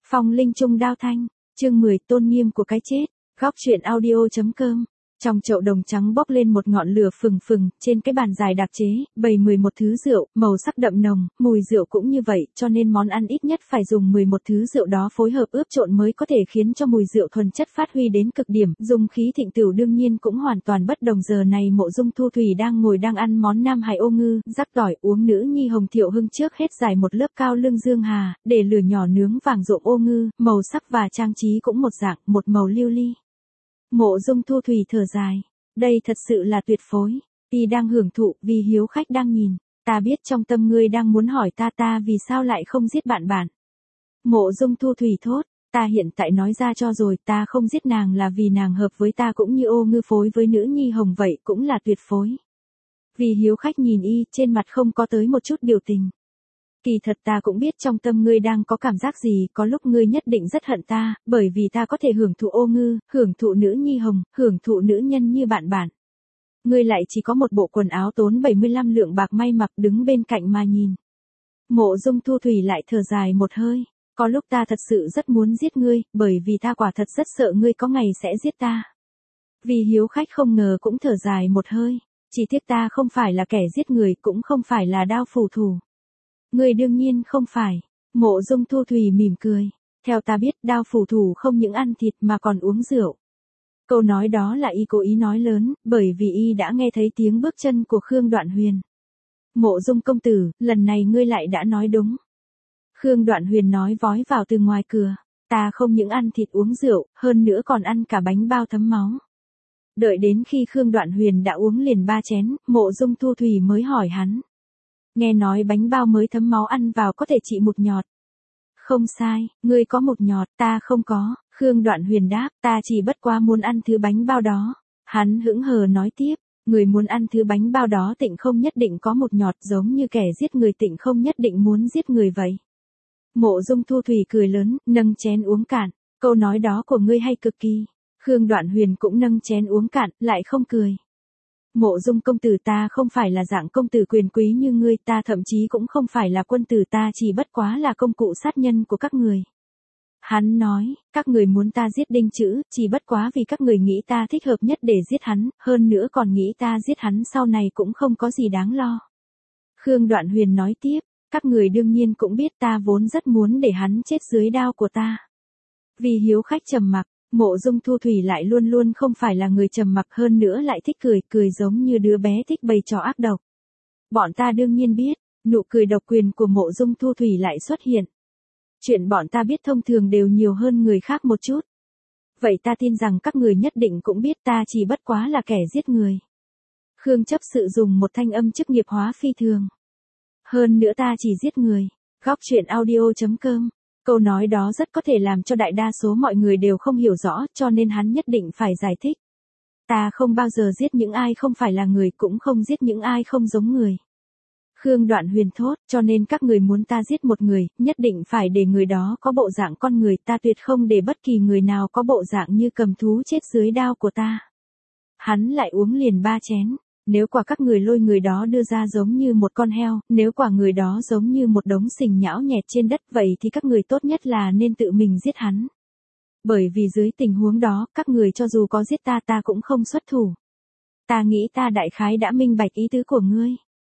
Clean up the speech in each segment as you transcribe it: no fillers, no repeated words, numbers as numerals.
Phong linh trung đao thanh, chương 10 tôn nghiêm của cái chết, góc truyện audio.com. Trong chậu đồng trắng bốc lên một ngọn lửa phừng phừng, trên cái bàn dài đặc chế, bày 11 thứ rượu, màu sắc đậm nồng, mùi rượu cũng như vậy, cho nên món ăn ít nhất phải dùng 11 thứ rượu đó phối hợp ướp trộn mới có thể khiến cho mùi rượu thuần chất phát huy đến cực điểm. Dung khí thịnh tửu đương nhiên cũng hoàn toàn bất đồng. Giờ này Mộ Dung Thu Thủy đang ăn món Nam Hải ô ngư, rắc tỏi, uống nữ nhi Hồng Thiệu Hưng trước hết giải một lớp cao lương dương hà, để lửa nhỏ nướng vàng rộm ô ngư, màu sắc và trang trí cũng một dạng, một màu lưu ly. Mộ Dung Thu Thủy thở dài, đây thật sự là tuyệt phối. Y đang hưởng thụ, vì hiếu khách đang nhìn. Ta biết trong tâm ngươi đang muốn hỏi ta vì sao lại không giết bạn. Mộ Dung Thu Thủy thốt, ta hiện tại nói ra cho rồi, ta không giết nàng là vì nàng hợp với ta cũng như ô ngư phối với nữ nhi Hồng vậy, cũng là tuyệt phối. Vì hiếu khách nhìn y, trên mặt không có tới một chút biểu tình. Kỳ thật ta cũng biết trong tâm ngươi đang có cảm giác gì, có lúc ngươi nhất định rất hận ta, bởi vì ta có thể hưởng thụ ô ngư, hưởng thụ nữ nhi Hồng, hưởng thụ nữ nhân như bạn. Ngươi lại chỉ có một bộ quần áo tốn 75 lượng bạc may mặc đứng bên cạnh mà nhìn. Mộ Dung Thu Thủy lại thở dài một hơi, có lúc ta thật sự rất muốn giết ngươi, bởi vì ta quả thật rất sợ ngươi có ngày sẽ giết ta. Vì hiếu khách không ngờ cũng thở dài một hơi, chỉ tiếc ta không phải là kẻ giết người, cũng không phải là đao phủ thủ. Ngươi đương nhiên không phải. Mộ Dung Thu Thủy mỉm cười. Theo ta biết, đao phủ thủ không những ăn thịt mà còn uống rượu. Câu nói đó là y cố ý nói lớn, bởi vì y đã nghe thấy tiếng bước chân của Khương Đoạn Huyền. Mộ Dung công tử, lần này ngươi lại đã nói đúng. Khương Đoạn Huyền nói vói vào từ ngoài cửa. Ta không những ăn thịt uống rượu, hơn nữa còn ăn cả bánh bao thấm máu. Đợi đến khi Khương Đoạn Huyền đã uống liền 3 chén, Mộ Dung Thu Thủy mới hỏi hắn. Nghe nói bánh bao mới thấm máu ăn vào có thể trị một nhọt. Không sai, ngươi có một nhọt, ta không có. Khương Đoạn Huyền đáp, ta chỉ bất quá muốn ăn thứ bánh bao đó. Hắn hững hờ nói tiếp, người muốn ăn thứ bánh bao đó tịnh không nhất định có một nhọt, giống như kẻ giết người tịnh không nhất định muốn giết người vậy. Mộ Dung Thu Thủy cười lớn, nâng chén uống cạn. Câu nói đó của ngươi hay cực kỳ. Khương Đoạn Huyền cũng nâng chén uống cạn, lại không cười. Mộ Dung công tử, ta không phải là dạng công tử quyền quý như ngươi, ta thậm chí cũng không phải là quân tử, ta chỉ bất quá là công cụ sát nhân của các người. Hắn nói, các người muốn ta giết Đinh Trữ, chỉ bất quá vì các người nghĩ ta thích hợp nhất để giết hắn, hơn nữa còn nghĩ ta giết hắn sau này cũng không có gì đáng lo. Khương Đoạn Huyền nói tiếp, các người đương nhiên cũng biết ta vốn rất muốn để hắn chết dưới đao của ta. Vì hiếu khách trầm mặc. Mộ Dung Thu Thủy lại luôn luôn không phải là người trầm mặc, hơn nữa lại thích cười giống như đứa bé thích bày trò ác độc. Bọn ta đương nhiên biết, nụ cười độc quyền của Mộ Dung Thu Thủy lại xuất hiện. Chuyện bọn ta biết thông thường đều nhiều hơn người khác một chút. Vậy ta tin rằng các người nhất định cũng biết ta chỉ bất quá là kẻ giết người. Khương chấp sự dùng một thanh âm chức nghiệp hóa phi thường. Hơn nữa ta chỉ giết người. Góc truyện audio.com. Câu nói đó rất có thể làm cho đại đa số mọi người đều không hiểu rõ, cho nên hắn nhất định phải giải thích. Ta không bao giờ giết những ai không phải là người, cũng không giết những ai không giống người. Khương Đoạn Huyền thốt, cho nên các người muốn ta giết một người, nhất định phải để người đó có bộ dạng con người, ta tuyệt không để bất kỳ người nào có bộ dạng như cầm thú chết dưới đao của ta. Hắn lại uống liền 3 chén. Nếu quả các người lôi người đó đưa ra giống như một con heo, nếu quả người đó giống như một đống sình nhão nhẹt trên đất, vậy thì các người tốt nhất là nên tự mình giết hắn. Bởi vì dưới tình huống đó, các người cho dù có giết ta cũng không xuất thủ. Ta nghĩ ta đại khái đã minh bạch ý tứ của ngươi.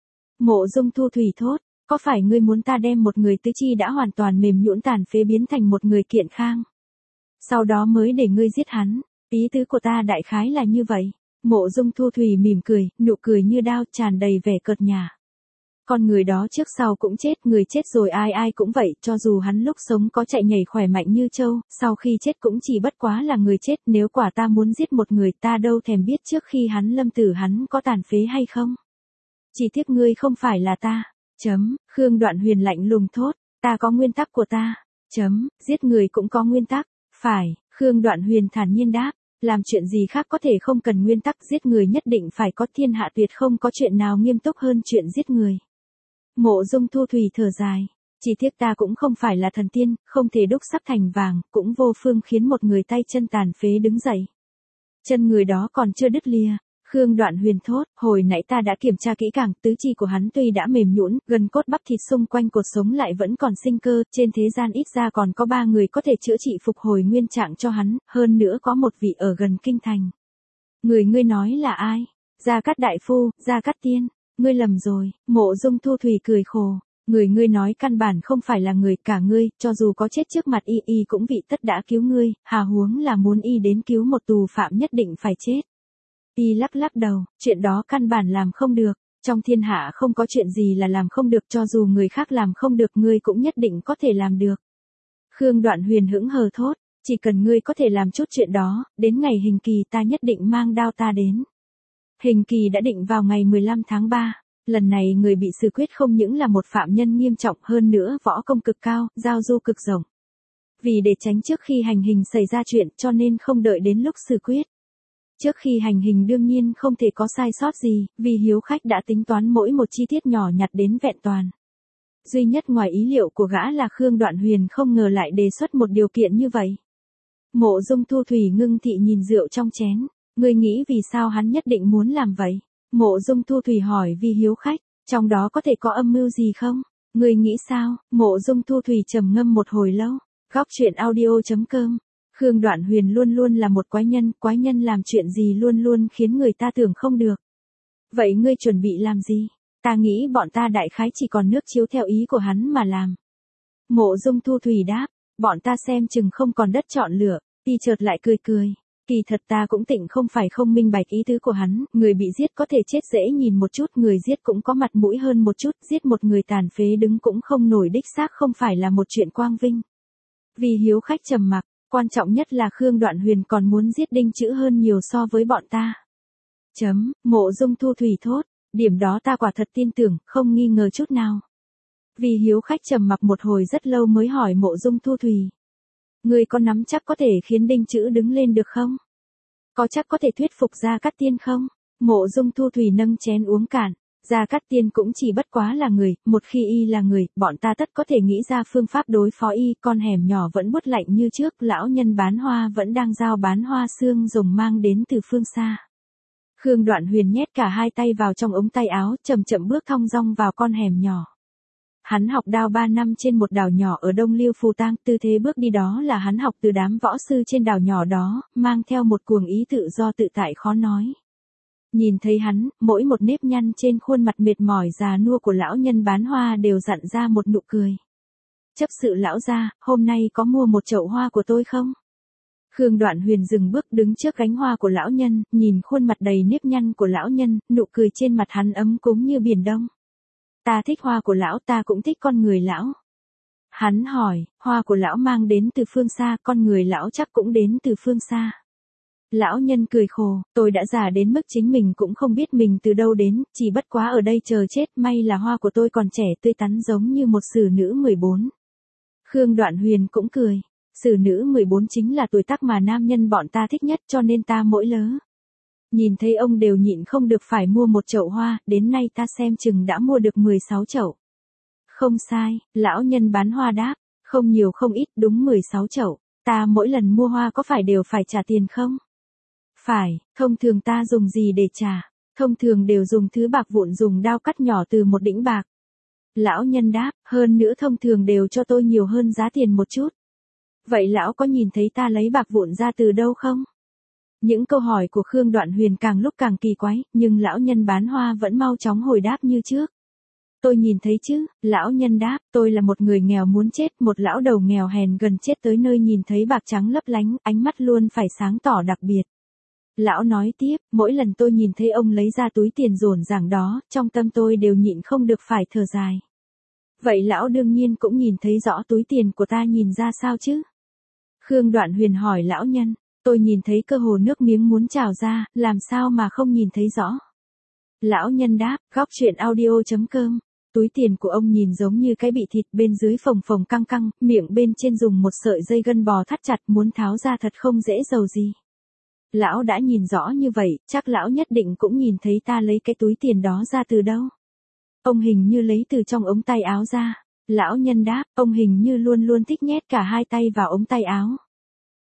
Mộ Dung Thu Thủy thốt, có phải ngươi muốn ta đem một người tứ chi đã hoàn toàn mềm nhũn tàn phế biến thành một người kiện khang? Sau đó mới để ngươi giết hắn, ý tứ của ta đại khái là như vậy. Mộ Dung Thu Thủy mỉm cười, nụ cười như đao tràn đầy vẻ cợt nhả. Con người đó trước sau cũng chết, người chết rồi ai cũng vậy, cho dù hắn lúc sống có chạy nhảy khỏe mạnh như trâu, sau khi chết cũng chỉ bất quá là người chết. Nếu quả ta muốn giết một người, ta đâu thèm biết trước khi hắn lâm tử hắn có tàn phế hay không. Chỉ tiếc ngươi không phải là ta. Khương Đoạn Huyền lạnh lùng thốt, ta có nguyên tắc của ta. Giết người cũng có nguyên tắc. Phải, Khương Đoạn Huyền thản nhiên đáp. Làm chuyện gì khác có thể không cần nguyên tắc, giết người nhất định phải có, thiên hạ tuyệt không có chuyện nào nghiêm túc hơn chuyện giết người. Mộ Dung Thu Thủy thở dài, chỉ tiếc ta cũng không phải là thần tiên, không thể đúc sắt thành vàng, cũng vô phương khiến một người tay chân tàn phế đứng dậy. Chân người đó còn chưa đứt lìa. Khương Đoạn Huyền thốt, hồi nãy ta đã kiểm tra kỹ càng, tứ chi của hắn tuy đã mềm nhũn, gần cốt bắp thịt xung quanh cột sống lại vẫn còn sinh cơ, trên thế gian ít ra còn có 3 người có thể chữa trị phục hồi nguyên trạng cho hắn, hơn nữa có một vị ở gần kinh thành. Người ngươi nói là ai? Gia Cát đại phu, Gia Cát tiên. Ngươi lầm rồi, Mộ Dung Thu Thủy cười khổ. Người ngươi nói căn bản không phải là người, cả ngươi, cho dù có chết trước mặt y cũng vị tất đã cứu ngươi, hà huống là muốn y đến cứu một tù phạm nhất định phải chết. Y lắc lắc đầu, chuyện đó căn bản làm không được, trong thiên hạ không có chuyện gì là làm không được, cho dù người khác làm không được ngươi cũng nhất định có thể làm được. Khương Đoạn Huyền hững hờ thốt, chỉ cần ngươi có thể làm chút chuyện đó, đến ngày hình kỳ ta nhất định mang đao ta đến. Hình kỳ đã định vào ngày 15 tháng 3. Lần này người bị xử quyết không những là một phạm nhân nghiêm trọng, hơn nữa võ công cực cao, giao du cực rộng. Vì để tránh trước khi hành hình xảy ra chuyện cho nên không đợi đến lúc xử quyết. Trước khi hành hình đương nhiên không thể có sai sót gì, vì hiếu khách đã tính toán mỗi một chi tiết nhỏ nhặt đến vẹn toàn. Duy nhất ngoài ý liệu của gã là Khương Đoạn Huyền không ngờ lại đề xuất một điều kiện như vậy. Mộ Dung Thu Thủy ngưng thị nhìn rượu trong chén, ngươi nghĩ vì sao hắn nhất định muốn làm vậy? Mộ Dung Thu Thủy hỏi vì hiếu khách, trong đó có thể có âm mưu gì không? Ngươi nghĩ sao? Mộ Dung Thu Thủy trầm ngâm một hồi lâu. Góc truyện audio.com. Khương Đoạn Huyền luôn luôn là một quái nhân làm chuyện gì luôn luôn khiến người ta tưởng không được. Vậy ngươi chuẩn bị làm gì? Ta nghĩ bọn ta đại khái chỉ còn nước chiếu theo ý của hắn mà làm. Mộ Dung Thu Thủy đáp, bọn ta xem chừng không còn đất chọn lựa, y chợt lại cười cười. Kỳ thật ta cũng tịnh không phải không minh bạch ý tứ của hắn, người bị giết có thể chết dễ nhìn một chút, người giết cũng có mặt mũi hơn một chút, giết một người tàn phế đứng cũng không nổi đích xác không phải là một chuyện quang vinh. Vì hiếu khách trầm mặc, quan trọng nhất là Khương Đoạn Huyền còn muốn giết Đinh Chữ hơn nhiều so với bọn ta. Mộ Dung Thu Thủy thốt, điểm đó ta quả thật tin tưởng, không nghi ngờ chút nào. Vì hiếu khách trầm mặc một hồi rất lâu mới hỏi Mộ Dung Thu Thủy. Ngươi có nắm chắc có thể khiến Đinh Chữ đứng lên được không? Có chắc có thể thuyết phục Gia Cát tiên không? Mộ Dung Thu Thủy nâng chén uống cạn. Gia Cát tiên cũng chỉ bất quá là người, một khi y là người, bọn ta tất có thể nghĩ ra phương pháp đối phó y, con hẻm nhỏ vẫn buốt lạnh như trước, lão nhân bán hoa vẫn đang giao bán hoa xương rồng mang đến từ phương xa. Khương Đoạn Huyền nhét cả hai tay vào trong ống tay áo, chậm chậm bước thong dong vào con hẻm nhỏ. Hắn học đao 3 năm trên một đảo nhỏ ở Đông Liêu Phù Tang, tư thế bước đi đó là hắn học từ đám võ sư trên đảo nhỏ đó, mang theo một cuồng ý tự do tự tại khó nói. Nhìn thấy hắn, mỗi một nếp nhăn trên khuôn mặt mệt mỏi già nua của lão nhân bán hoa đều dặn ra một nụ cười. Chấp sự lão gia, hôm nay có mua một chậu hoa của tôi không? Khương Đoạn Huyền dừng bước đứng trước cánh hoa của lão nhân, nhìn khuôn mặt đầy nếp nhăn của lão nhân, nụ cười trên mặt hắn ấm cúng như biển đông. Ta thích hoa của lão, ta cũng thích con người lão. Hắn hỏi, hoa của lão mang đến từ phương xa, con người lão chắc cũng đến từ phương xa. Lão nhân cười khổ, tôi đã già đến mức chính mình cũng không biết mình từ đâu đến, chỉ bất quá ở đây chờ chết, may là hoa của tôi còn trẻ tươi tắn giống như một xử nữ 14. Khương Đoạn Huyền cũng cười, xử nữ 14 chính là tuổi tác mà nam nhân bọn ta thích nhất cho nên ta mỗi lớ. Nhìn thấy ông đều nhịn không được phải mua một chậu hoa, đến nay ta xem chừng đã mua được 16 chậu. Không sai, lão nhân bán hoa đáp, không nhiều không ít đúng 16 chậu, ta mỗi lần mua hoa có phải đều phải trả tiền không? Phải, thông thường ta dùng gì để trả? Thông thường đều dùng thứ bạc vụn dùng đao cắt nhỏ từ một đĩnh bạc. Lão nhân đáp, hơn nữa thông thường đều cho tôi nhiều hơn giá tiền một chút. Vậy lão có nhìn thấy ta lấy bạc vụn ra từ đâu không? Những câu hỏi của Khương Đoạn Huyền càng lúc càng kỳ quái, nhưng lão nhân bán hoa vẫn mau chóng hồi đáp như trước. Tôi nhìn thấy chứ, lão nhân đáp, tôi là một người nghèo muốn chết, một lão đầu nghèo hèn gần chết tới nơi nhìn thấy bạc trắng lấp lánh, ánh mắt luôn phải sáng tỏ đặc biệt. Lão nói tiếp, mỗi lần tôi nhìn thấy ông lấy ra túi tiền rồn ràng đó, trong tâm tôi đều nhịn không được phải thở dài. Vậy lão đương nhiên cũng nhìn thấy rõ túi tiền của ta nhìn ra sao chứ? Khương Đoạn Huyền hỏi lão nhân, tôi nhìn thấy cơ hồ nước miếng muốn trào ra, làm sao mà không nhìn thấy rõ? Lão nhân đáp, góc truyện audio.com. Túi tiền của ông nhìn giống như cái bị thịt bên dưới phồng phồng căng căng, miệng bên trên dùng một sợi dây gân bò thắt chặt muốn tháo ra thật không dễ dầu gì. Lão đã nhìn rõ như vậy, chắc lão nhất định cũng nhìn thấy ta lấy cái túi tiền đó ra từ đâu. Ông hình như lấy từ trong ống tay áo ra. Lão nhân đáp, ông hình như luôn luôn thích nhét cả hai tay vào ống tay áo.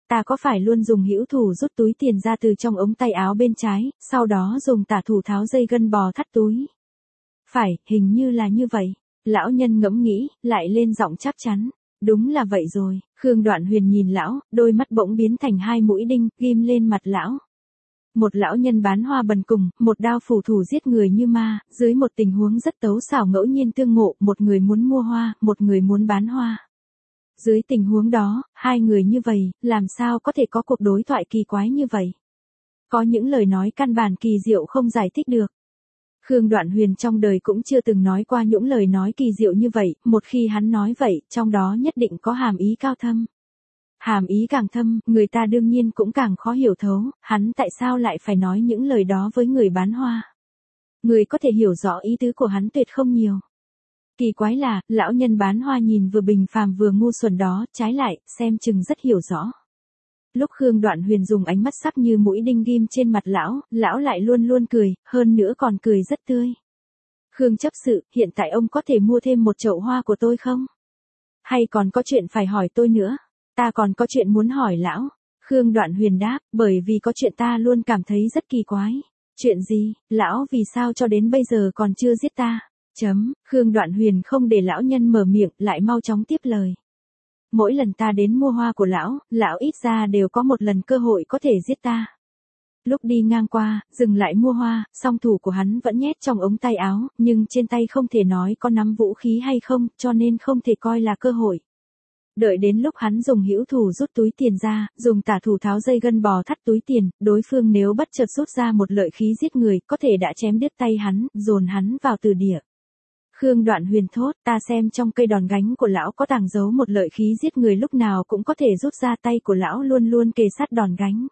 ta có phải luôn dùng hữu thủ rút túi tiền ra từ trong ống tay áo bên trái, sau đó dùng tả thủ tháo dây gân bò thắt túi? Phải, hình như là như vậy. Lão nhân ngẫm nghĩ, lại lên giọng chắc chắn. Đúng là vậy rồi. Khương Đoạn Huyền nhìn lão, đôi mắt bỗng biến thành hai mũi đinh, ghim lên mặt lão. Một lão nhân bán hoa bần cùng, một đao phủ thủ giết người như ma, dưới một tình huống rất tấu xảo ngẫu nhiên tương ngộ, một người muốn mua hoa, một người muốn bán hoa. Dưới tình huống đó, hai người như vậy, làm sao có thể có cuộc đối thoại kỳ quái như vậy? Có những lời nói căn bản kỳ diệu không giải thích được. Khương Đoạn Huyền trong đời cũng chưa từng nói qua những lời nói kỳ diệu như vậy, một khi hắn nói vậy, trong đó nhất định có hàm ý cao thâm. Hàm ý càng thâm, người ta đương nhiên cũng càng khó hiểu thấu, hắn tại sao lại phải nói những lời đó với người bán hoa. Người có thể hiểu rõ ý tứ của hắn tuyệt không nhiều. Kỳ quái là, lão nhân bán hoa nhìn vừa bình phàm vừa ngu xuẩn đó, trái lại, xem chừng rất hiểu rõ. Lúc Khương Đoạn Huyền dùng ánh mắt sắc như mũi đinh ghim trên mặt lão lại luôn luôn cười, hơn nữa còn cười rất tươi. Khương chấp sự, hiện tại ông có thể mua thêm một chậu hoa của tôi không? Hay còn có chuyện phải hỏi tôi nữa? Ta còn có chuyện muốn hỏi lão. Khương Đoạn Huyền đáp, bởi vì có chuyện ta luôn cảm thấy rất kỳ quái. Chuyện gì, lão vì sao cho đến bây giờ còn chưa giết ta? Khương Đoạn Huyền không để lão nhân mở miệng, lại mau chóng tiếp lời. Mỗi lần ta đến mua hoa của lão ít ra đều có một lần cơ hội có thể giết ta. Lúc đi ngang qua, dừng lại mua hoa, song thủ của hắn vẫn nhét trong ống tay áo, nhưng trên tay không thể nói có nắm vũ khí hay không, cho nên không thể coi là cơ hội. Đợi đến lúc hắn dùng hữu thủ rút túi tiền ra, dùng tả thủ tháo dây gân bò thắt túi tiền, đối phương nếu bất chợt rút ra một lợi khí giết người, có thể đã chém đứt tay hắn, dồn hắn vào từ địa. Khương Đoạn Huyền thốt, ta xem trong cây đòn gánh của lão có tàng giấu một lợi khí giết người lúc nào cũng có thể rút ra, tay của lão luôn luôn kề sát đòn gánh.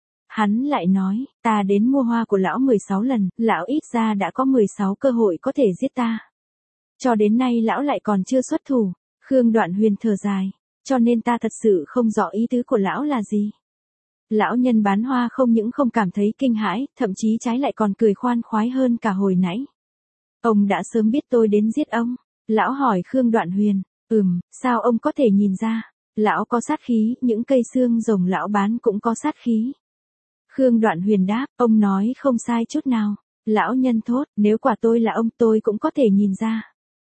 Hắn lại nói, ta đến mua hoa của lão 16 lần, lão ít ra đã có 16 cơ hội có thể giết ta. Cho đến nay lão lại còn chưa xuất thủ. Khương Đoạn Huyền thở dài, cho nên ta thật sự không rõ ý tứ của lão là gì. Lão nhân bán hoa không những không cảm thấy kinh hãi, thậm chí trái lại còn cười khoan khoái hơn cả hồi nãy. Ông đã sớm biết tôi đến giết ông. Lão hỏi Khương Đoạn Huyền, sao ông có thể nhìn ra? Lão có sát khí, những cây xương rồng lão bán cũng có sát khí. Khương Đoạn Huyền đáp, ông nói không sai chút nào. Lão nhân thốt, nếu quả tôi là ông tôi cũng có thể nhìn ra.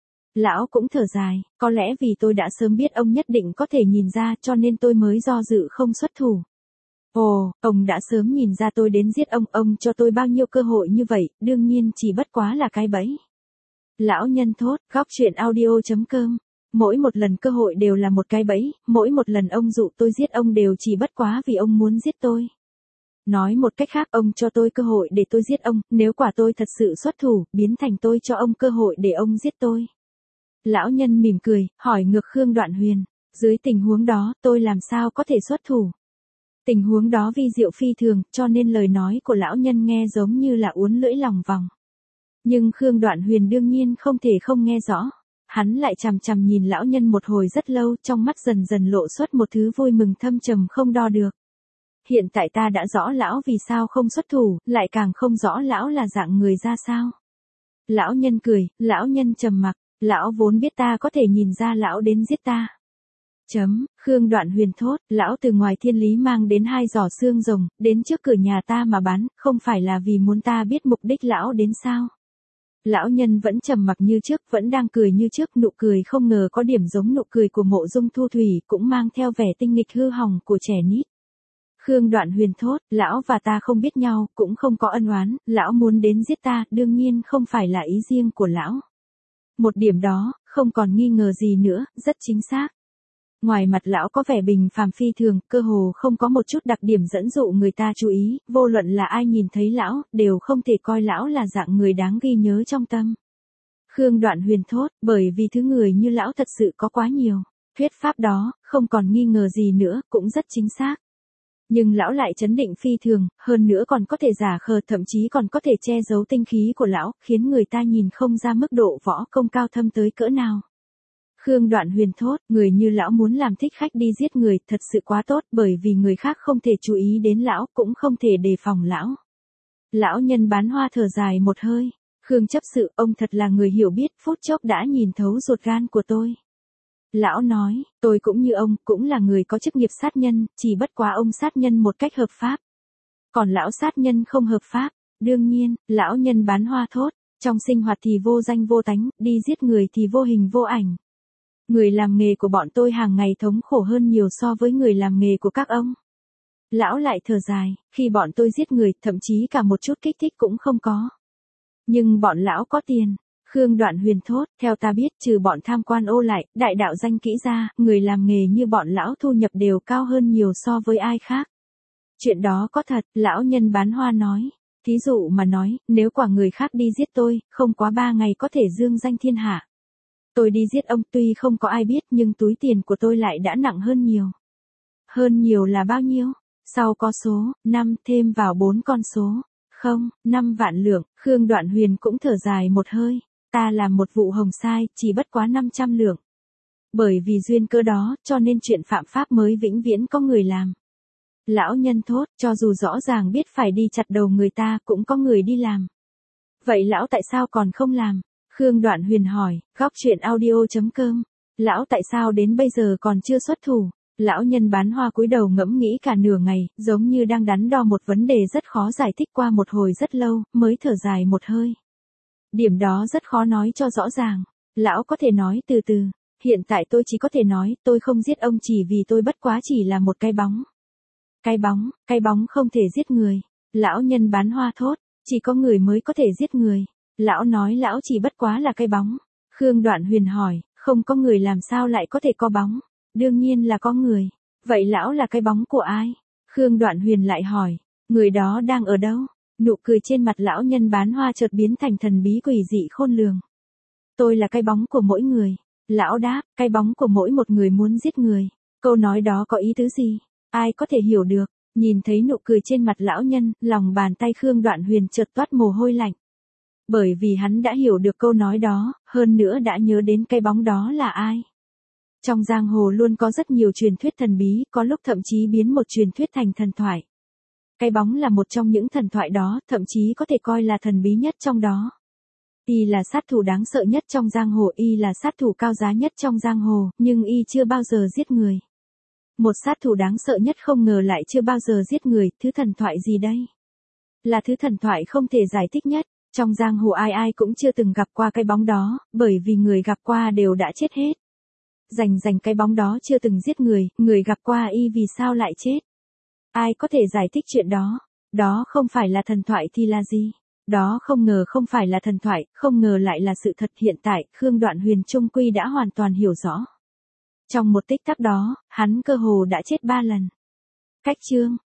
Lão cũng thở dài, có lẽ vì tôi đã sớm biết ông nhất định có thể nhìn ra cho nên tôi mới do dự không xuất thủ. Ồ, ông đã sớm nhìn ra tôi đến giết ông cho tôi bao nhiêu cơ hội như vậy, đương nhiên chỉ bất quá là cái bẫy. Lão nhân thốt, góc truyện audio.com. Mỗi một lần cơ hội đều là một cái bẫy, mỗi một lần ông dụ tôi giết ông đều chỉ bất quá vì ông muốn giết tôi. Nói một cách khác, ông cho tôi cơ hội để tôi giết ông, nếu quả tôi thật sự xuất thủ, biến thành tôi cho ông cơ hội để ông giết tôi. Lão nhân mỉm cười, hỏi ngược Khương Đoạn Huyền, dưới tình huống đó, tôi làm sao có thể xuất thủ? Tình huống đó vi diệu phi thường, cho nên lời nói của lão nhân nghe giống như là uốn lưỡi lòng vòng. Nhưng Khương Đoạn Huyền đương nhiên không thể không nghe rõ. Hắn lại chằm chằm nhìn lão nhân một hồi rất lâu, trong mắt dần dần lộ xuất một thứ vui mừng thâm trầm không đo được. Hiện tại ta đã rõ lão vì sao không xuất thủ, lại càng không rõ lão là dạng người ra sao. Lão nhân cười, lão nhân trầm mặc, lão vốn biết ta có thể nhìn ra lão đến giết ta. Khương Đoạn Huyền thốt, lão từ ngoài thiên lý mang đến 2 giỏ xương rồng, đến trước cửa nhà ta mà bán, không phải là vì muốn ta biết mục đích lão đến sao. Lão nhân vẫn trầm mặc như trước, vẫn đang cười như trước, nụ cười không ngờ có điểm giống nụ cười của Mộ Dung Thu Thủy, cũng mang theo vẻ tinh nghịch hư hỏng của trẻ nít. Khương Đoạn Huyền thốt, lão và ta không biết nhau, cũng không có ân oán, lão muốn đến giết ta, đương nhiên không phải là ý riêng của lão. Một điểm đó, không còn nghi ngờ gì nữa, rất chính xác. Ngoài mặt lão có vẻ bình phàm phi thường, cơ hồ không có một chút đặc điểm dẫn dụ người ta chú ý, vô luận là ai nhìn thấy lão, đều không thể coi lão là dạng người đáng ghi nhớ trong tâm. Khương Đoạn Huyền thốt, bởi vì thứ người như lão thật sự có quá nhiều. Thuyết pháp đó, không còn nghi ngờ gì nữa, cũng rất chính xác. Nhưng lão lại trấn định phi thường, hơn nữa còn có thể giả khờ, thậm chí còn có thể che giấu tinh khí của lão, khiến người ta nhìn không ra mức độ võ công cao thâm tới cỡ nào. Khương Đoạn Huyền thốt, người như lão muốn làm thích khách đi giết người, thật sự quá tốt, bởi vì người khác không thể chú ý đến lão, cũng không thể đề phòng lão. Lão nhân bán hoa thở dài một hơi, Khương chấp sự, ông thật là người hiểu biết, phút chốc đã nhìn thấu ruột gan của tôi. Lão nói, tôi cũng như ông, cũng là người có chức nghiệp sát nhân, chỉ bất quá ông sát nhân một cách hợp pháp. Còn lão sát nhân không hợp pháp. Đương nhiên, lão nhân bán hoa thốt, trong sinh hoạt thì vô danh vô tánh, đi giết người thì vô hình vô ảnh. Người làm nghề của bọn tôi hàng ngày thống khổ hơn nhiều so với người làm nghề của các ông. Lão lại thở dài, khi bọn tôi giết người, thậm chí cả một chút kích thích cũng không có. Nhưng bọn lão có tiền. Khương Đoạn Huyền thốt, theo ta biết trừ bọn tham quan ô lại, đại đạo danh kỹ ra, người làm nghề như bọn lão thu nhập đều cao hơn nhiều so với ai khác. Chuyện đó có thật, lão nhân bán hoa nói. Thí dụ mà nói, nếu quả người khác đi giết tôi, không quá 3 ngày có thể dương danh thiên hạ. Tôi đi giết ông tuy không có ai biết nhưng túi tiền của tôi lại đã nặng hơn nhiều. Hơn nhiều là bao nhiêu? Sau có số, 5 thêm vào 4 con số. Không, 5 vạn lượng, Khương Đoạn Huyền cũng thở dài một hơi. Ta làm một vụ hồng sai, chỉ bất quá 500 lượng. Bởi vì duyên cơ đó, cho nên chuyện phạm pháp mới vĩnh viễn có người làm. Lão nhân thốt, cho dù rõ ràng biết phải đi chặt đầu người ta, cũng có người đi làm. Vậy lão tại sao còn không làm? Khương Đoạn Huyền hỏi, góc chuyện audio.com. Lão tại sao đến bây giờ còn chưa xuất thủ? Lão nhân bán hoa cúi đầu ngẫm nghĩ cả nửa ngày, giống như đang đắn đo một vấn đề rất khó giải thích qua một hồi rất lâu, mới thở dài một hơi. Điểm đó rất khó nói cho rõ ràng. Lão có thể nói từ từ. Hiện tại tôi chỉ có thể nói, tôi không giết ông chỉ vì tôi bất quá chỉ là một cái bóng. Cái bóng không thể giết người. Lão nhân bán hoa thốt, chỉ có người mới có thể giết người. Lão nói lão chỉ bất quá là cái bóng. Khương Đoạn Huyền hỏi, không có người làm sao lại có thể có bóng? Đương nhiên là có người. Vậy lão là cái bóng của ai? Khương Đoạn Huyền lại hỏi, người đó đang ở đâu? Nụ cười trên mặt lão nhân bán hoa chợt biến thành thần bí quỷ dị khôn lường. Tôi là cái bóng của mỗi người. Lão đáp, cái bóng của mỗi một người muốn giết người. Câu nói đó có ý tứ gì? Ai có thể hiểu được? Nhìn thấy nụ cười trên mặt lão nhân, lòng bàn tay Khương Đoạn Huyền chợt toát mồ hôi lạnh. Bởi vì hắn đã hiểu được câu nói đó, hơn nữa đã nhớ đến cái bóng đó là ai. Trong giang hồ luôn có rất nhiều truyền thuyết thần bí, có lúc thậm chí biến một truyền thuyết thành thần thoại. Cái bóng là một trong những thần thoại đó, thậm chí có thể coi là thần bí nhất trong đó. Y là sát thủ đáng sợ nhất trong giang hồ, y là sát thủ cao giá nhất trong giang hồ, nhưng y chưa bao giờ giết người. Một sát thủ đáng sợ nhất không ngờ lại chưa bao giờ giết người, thứ thần thoại gì đây? Là thứ thần thoại không thể giải thích nhất, trong giang hồ ai ai cũng chưa từng gặp qua cái bóng đó, bởi vì người gặp qua đều đã chết hết. Dành cái bóng đó chưa từng giết người gặp qua y vì sao lại chết? Ai có thể giải thích chuyện đó? Đó không phải là thần thoại thì là gì? Đó không ngờ không phải là thần thoại, không ngờ lại là sự thật hiện tại, Khương Đoạn Huyền trung quy đã hoàn toàn hiểu rõ. Trong một tích tắc đó, hắn cơ hồ đã chết 3 lần. Cách chương